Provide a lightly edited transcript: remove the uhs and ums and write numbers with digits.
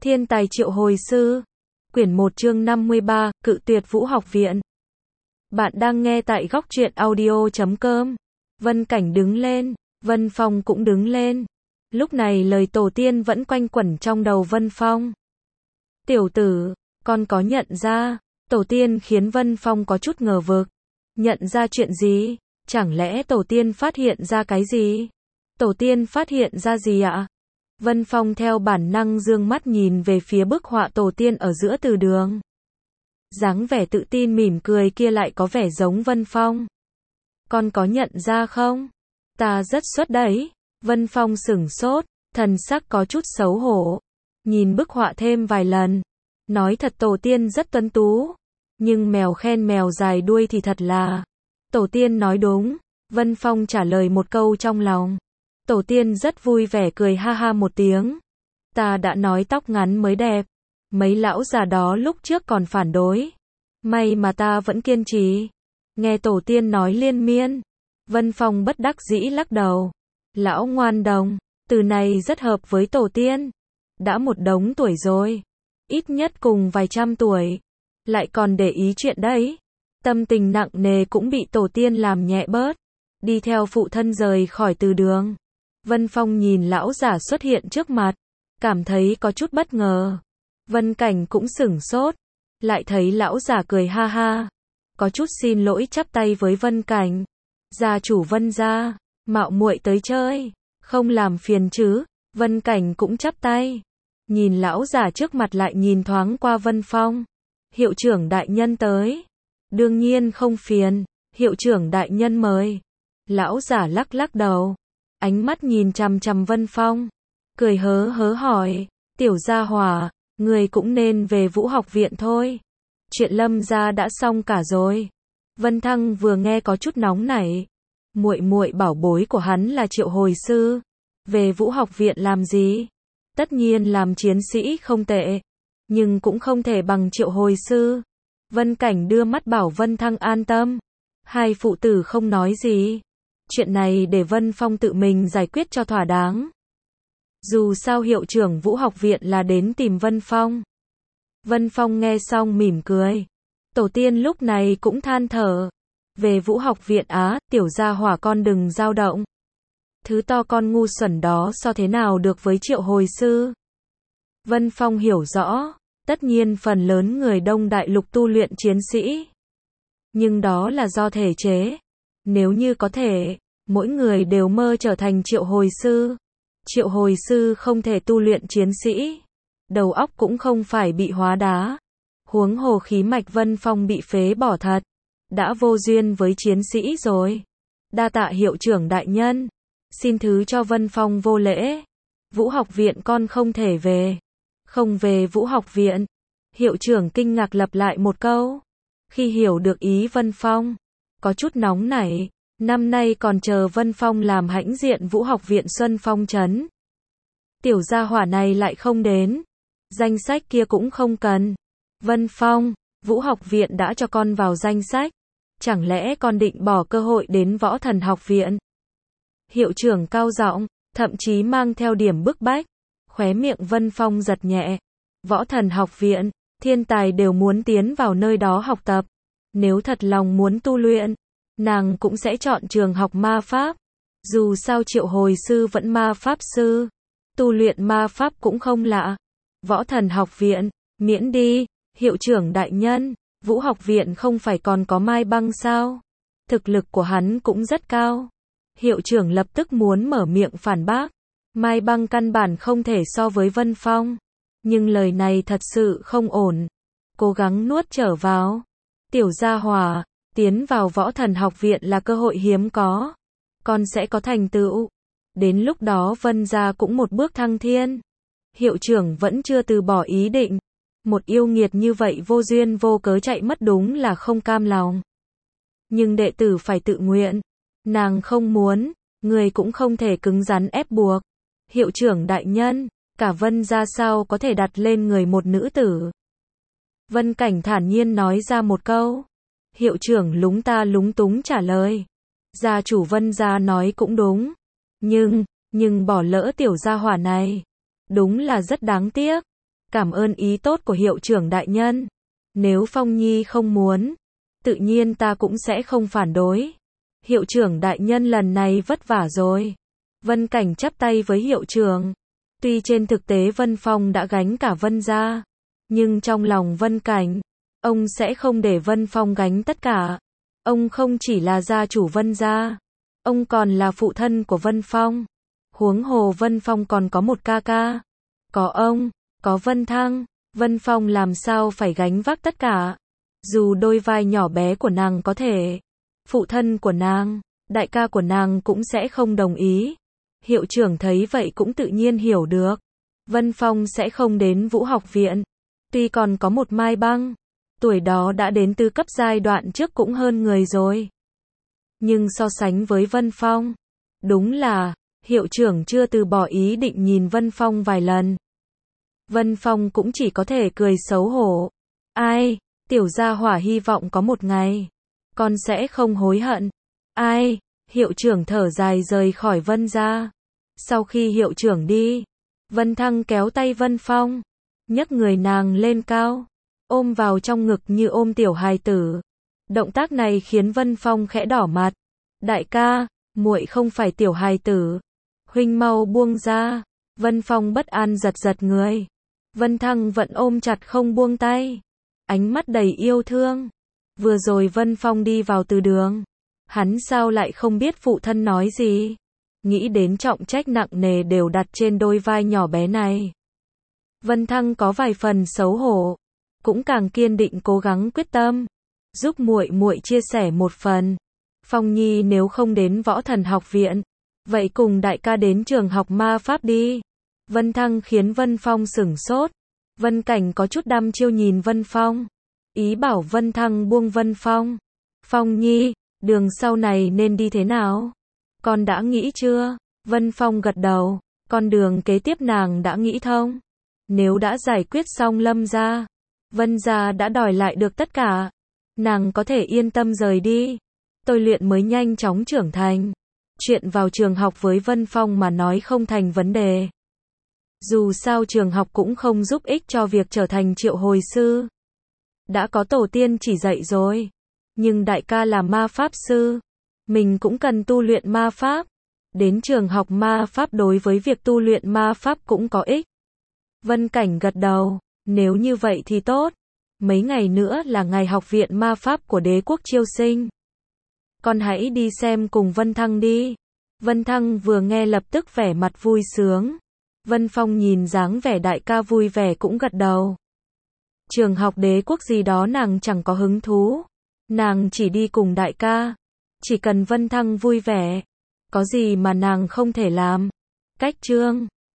Thiên tài triệu hồi sư. Quyển 1 chương 53, Cự tuyệt Vũ học viện. Bạn đang nghe tại góc truyện audio.com. Vân Cảnh đứng lên, Vân Phong cũng đứng lên. Lúc này lời tổ tiên vẫn quanh quẩn trong đầu Vân Phong. Tiểu tử, con có nhận ra? Tổ tiên khiến Vân Phong có chút ngờ vực. Nhận ra chuyện gì? Chẳng lẽ tổ tiên phát hiện ra cái gì? Tổ tiên phát hiện ra gì ạ? Vân Phong theo bản năng dương mắt nhìn về phía bức họa tổ tiên ở giữa từ đường. Dáng vẻ tự tin mỉm cười kia lại có vẻ giống Vân Phong. Con có nhận ra không? Ta rất xuất đấy. Vân Phong sửng sốt, thần sắc có chút xấu hổ. Nhìn bức họa thêm vài lần. Nói thật tổ tiên rất tuấn tú. Nhưng mèo khen mèo dài đuôi thì thật là. Tổ tiên nói đúng. Vân Phong trả lời một câu trong lòng. Tổ tiên rất vui vẻ cười ha ha một tiếng. Ta đã nói tóc ngắn mới đẹp. Mấy lão già đó lúc trước còn phản đối. May mà ta vẫn kiên trì. Nghe tổ tiên nói liên miên. Vân Phong bất đắc dĩ lắc đầu. Lão ngoan đồng, từ này rất hợp với tổ tiên. Đã một đống tuổi rồi. Ít nhất cùng vài trăm tuổi. Lại còn để ý chuyện đấy. Tâm tình nặng nề cũng bị tổ tiên làm nhẹ bớt. Đi theo phụ thân rời khỏi từ đường. Vân Phong nhìn lão giả xuất hiện trước mặt. Cảm thấy có chút bất ngờ. Vân Cảnh cũng sửng sốt. Lại thấy lão giả cười ha ha. Có chút xin lỗi chắp tay với Vân Cảnh. Gia chủ Vân gia, mạo muội tới chơi. Không làm phiền chứ. Vân Cảnh cũng chắp tay. Nhìn lão giả trước mặt lại nhìn thoáng qua Vân Phong. Hiệu trưởng đại nhân tới. Đương nhiên không phiền. Hiệu trưởng đại nhân mời. Lão giả lắc lắc đầu. Ánh mắt nhìn chằm chằm Vân Phong. Cười hớ hớ hỏi. Tiểu gia hỏa, người cũng nên về Vũ học viện thôi. Chuyện Lâm gia đã xong cả rồi. Vân Thăng vừa nghe có chút nóng nảy. Muội muội bảo bối của hắn là Triệu hồi sư. Về Vũ học viện làm gì? Tất nhiên làm chiến sĩ không tệ. Nhưng cũng không thể bằng Triệu hồi sư. Vân Cảnh đưa mắt bảo Vân Thăng an tâm. Hai phụ tử không nói gì. Chuyện này để Vân Phong tự mình giải quyết cho thỏa đáng. Dù sao hiệu trưởng Vũ học viện là đến tìm Vân Phong. Vân Phong nghe xong mỉm cười. Tổ tiên lúc này cũng than thở. Về Vũ học viện á, tiểu gia hỏa con đừng dao động. Thứ to con ngu xuẩn đó so thế nào được với Triệu hồi sư. Vân Phong hiểu rõ. Tất nhiên phần lớn người Đông Đại Lục tu luyện chiến sĩ. Nhưng đó là do thể chế. Nếu như có thể, mỗi người đều mơ trở thành triệu hồi sư. Triệu hồi sư không thể tu luyện chiến sĩ. Đầu óc cũng không phải bị hóa đá. Huống hồ khí mạch Vân Phong bị phế bỏ thật. Đã vô duyên với chiến sĩ rồi. Đa tạ hiệu trưởng đại nhân. Xin thứ cho Vân Phong vô lễ. Vũ học viện con không thể về. Không về Vũ học viện. Hiệu trưởng kinh ngạc lặp lại một câu. Khi hiểu được ý Vân Phong. Có chút nóng nảy. Năm nay còn chờ Vân Phong làm hãnh diện Vũ học viện Xuân Phong trấn. Tiểu gia hỏa này lại không đến. Danh sách kia cũng không cần. Vân Phong, Vũ học viện đã cho con vào danh sách. Chẳng lẽ con định bỏ cơ hội đến Võ Thần học viện? Hiệu trưởng cao giọng, thậm chí mang theo điểm bức bách. Khóe miệng Vân Phong giật nhẹ. Võ Thần học viện, thiên tài đều muốn tiến vào nơi đó học tập. Nếu thật lòng muốn tu luyện, nàng cũng sẽ chọn trường học ma pháp. Dù sao Triệu hồi sư vẫn ma pháp sư. Tu luyện ma pháp cũng không lạ. Võ Thần học viện, miễn đi. Hiệu trưởng đại nhân, Vũ học viện không phải còn có Mai Băng sao? Thực lực của hắn cũng rất cao. Hiệu trưởng lập tức muốn mở miệng phản bác. Mai Băng căn bản không thể so với Vân Phong. Nhưng lời này thật sự không ổn. Cố gắng nuốt trở vào. Tiểu gia hỏa, tiến vào Võ Thần học viện là cơ hội hiếm có. Con sẽ có thành tựu. Đến lúc đó Vân gia cũng một bước thăng thiên. Hiệu trưởng vẫn chưa từ bỏ ý định. Một yêu nghiệt như vậy vô duyên vô cớ chạy mất đúng là không cam lòng. Nhưng đệ tử phải tự nguyện. Nàng không muốn, người cũng không thể cứng rắn ép buộc. Hiệu trưởng đại nhân, cả Vân gia sao có thể đặt lên người một nữ tử. Vân Cảnh thản nhiên nói ra một câu. Hiệu trưởng lúng ta lúng túng trả lời. Gia chủ Vân gia nói cũng đúng. Nhưng bỏ lỡ tiểu gia hỏa này. Đúng là rất đáng tiếc. Cảm ơn ý tốt của hiệu trưởng đại nhân. Nếu Phong Nhi không muốn, tự nhiên ta cũng sẽ không phản đối. Hiệu trưởng đại nhân lần này vất vả rồi. Vân Cảnh chắp tay với hiệu trưởng. Tuy trên thực tế Vân Phong đã gánh cả Vân gia, nhưng trong lòng Vân Cảnh, ông sẽ không để Vân Phong gánh tất cả. Ông không chỉ là gia chủ Vân gia, ông còn là phụ thân của Vân Phong. Huống hồ Vân Phong còn có một ca ca. Có ông, có Vân Thăng, Vân Phong làm sao phải gánh vác tất cả. Dù đôi vai nhỏ bé của nàng có thể, phụ thân của nàng, đại ca của nàng cũng sẽ không đồng ý. Hiệu trưởng thấy vậy cũng tự nhiên hiểu được. Vân Phong sẽ không đến Vũ học viện. Tuy còn có một Mai Băng, tuổi đó đã đến tư cấp giai đoạn trước cũng hơn người rồi. Nhưng so sánh với Vân Phong, đúng là, hiệu trưởng chưa từ bỏ ý định nhìn Vân Phong vài lần. Vân Phong cũng chỉ có thể cười xấu hổ. Ai, tiểu gia hỏa hy vọng có một ngày, con sẽ không hối hận. Ai, hiệu trưởng thở dài rời khỏi Vân gia. Sau khi hiệu trưởng đi, Vân Thăng kéo tay Vân Phong, nhấc người nàng lên cao, ôm vào trong ngực như ôm tiểu hài tử. Động tác này khiến Vân Phong khẽ đỏ mặt. Đại ca, muội không phải tiểu hài tử. Huynh mau buông ra. Vân Phong bất an giật giật người. Vân Thăng vẫn ôm chặt không buông tay. Ánh mắt đầy yêu thương. Vừa rồi Vân Phong đi vào từ đường. Hắn sao lại không biết phụ thân nói gì? Nghĩ đến trọng trách nặng nề đều đặt trên đôi vai nhỏ bé này. Vân Thăng có vài phần xấu hổ, cũng càng kiên định cố gắng quyết tâm, giúp muội muội chia sẻ một phần. Phong Nhi nếu không đến Võ Thần học viện, vậy cùng đại ca đến trường học ma pháp đi. Vân Thăng khiến Vân Phong sửng sốt. Vân Cảnh có chút đăm chiêu nhìn Vân Phong, ý bảo Vân Thăng buông Vân Phong. Phong Nhi, đường sau này nên đi thế nào? Con đã nghĩ chưa? Vân Phong gật đầu, con đường kế tiếp nàng đã nghĩ thông. Nếu đã giải quyết xong Lâm gia, Vân gia đã đòi lại được tất cả, nàng có thể yên tâm rời đi. Tôi luyện mới nhanh chóng trưởng thành. Chuyện vào trường học với Vân Phong mà nói không thành vấn đề. Dù sao trường học cũng không giúp ích cho việc trở thành triệu hồi sư. Đã có tổ tiên chỉ dạy rồi. Nhưng đại ca là ma pháp sư, mình cũng cần tu luyện ma pháp. Đến trường học ma pháp đối với việc tu luyện ma pháp cũng có ích. Vân Cảnh gật đầu, nếu như vậy thì tốt. Mấy ngày nữa là ngày học viện ma pháp của đế quốc chiêu sinh. Con hãy đi xem cùng Vân Thăng đi. Vân Thăng vừa nghe lập tức vẻ mặt vui sướng. Vân Phong nhìn dáng vẻ đại ca vui vẻ cũng gật đầu. Trường học đế quốc gì đó nàng chẳng có hứng thú. Nàng chỉ đi cùng đại ca. Chỉ cần Vân Thăng vui vẻ. Có gì mà nàng không thể làm. Cách chương